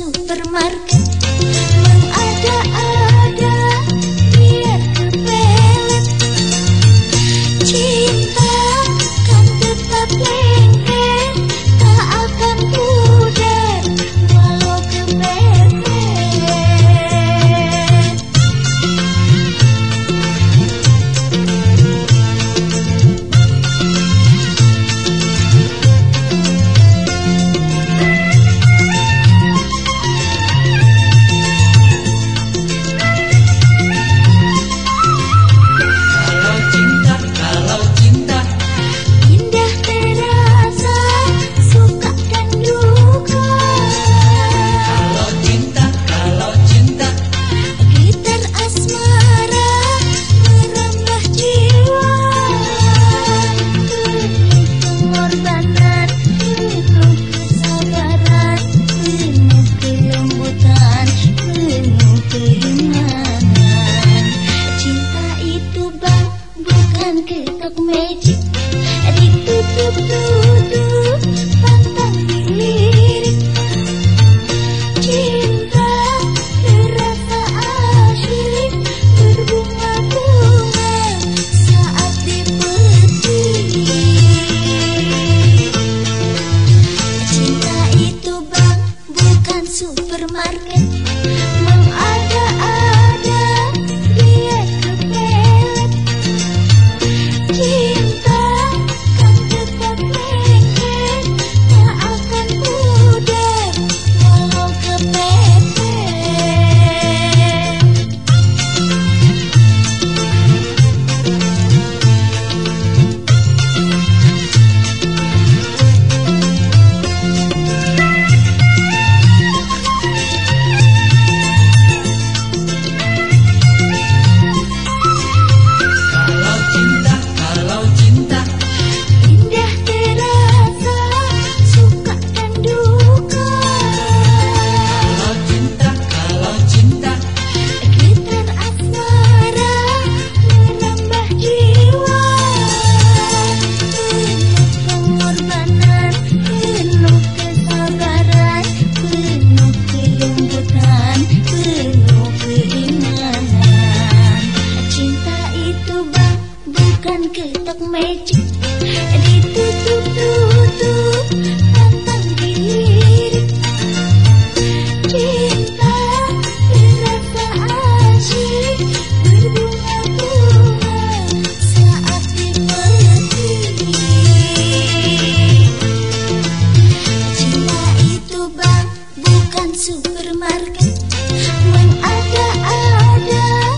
supermarket mengada-ada biar kepelet. Cinta kan tetap lengket, tak akan pudar walau kepepet. Ketok magic ditutup-tutup pantang dilirik. Cinta terasa asyik berbunga-bunga saat dipetik. Cinta itu bang bukan supermarket mengada-ada biar kepelet. Cinta kan tetap lengket, tak akan pudar walau kepepet. Ketok magic ditutup-tutup pantang dilirik. Cinta terasa asyik berbunga-bunga saat dipetik. Cinta itu bang bukan supermarket mengada-ada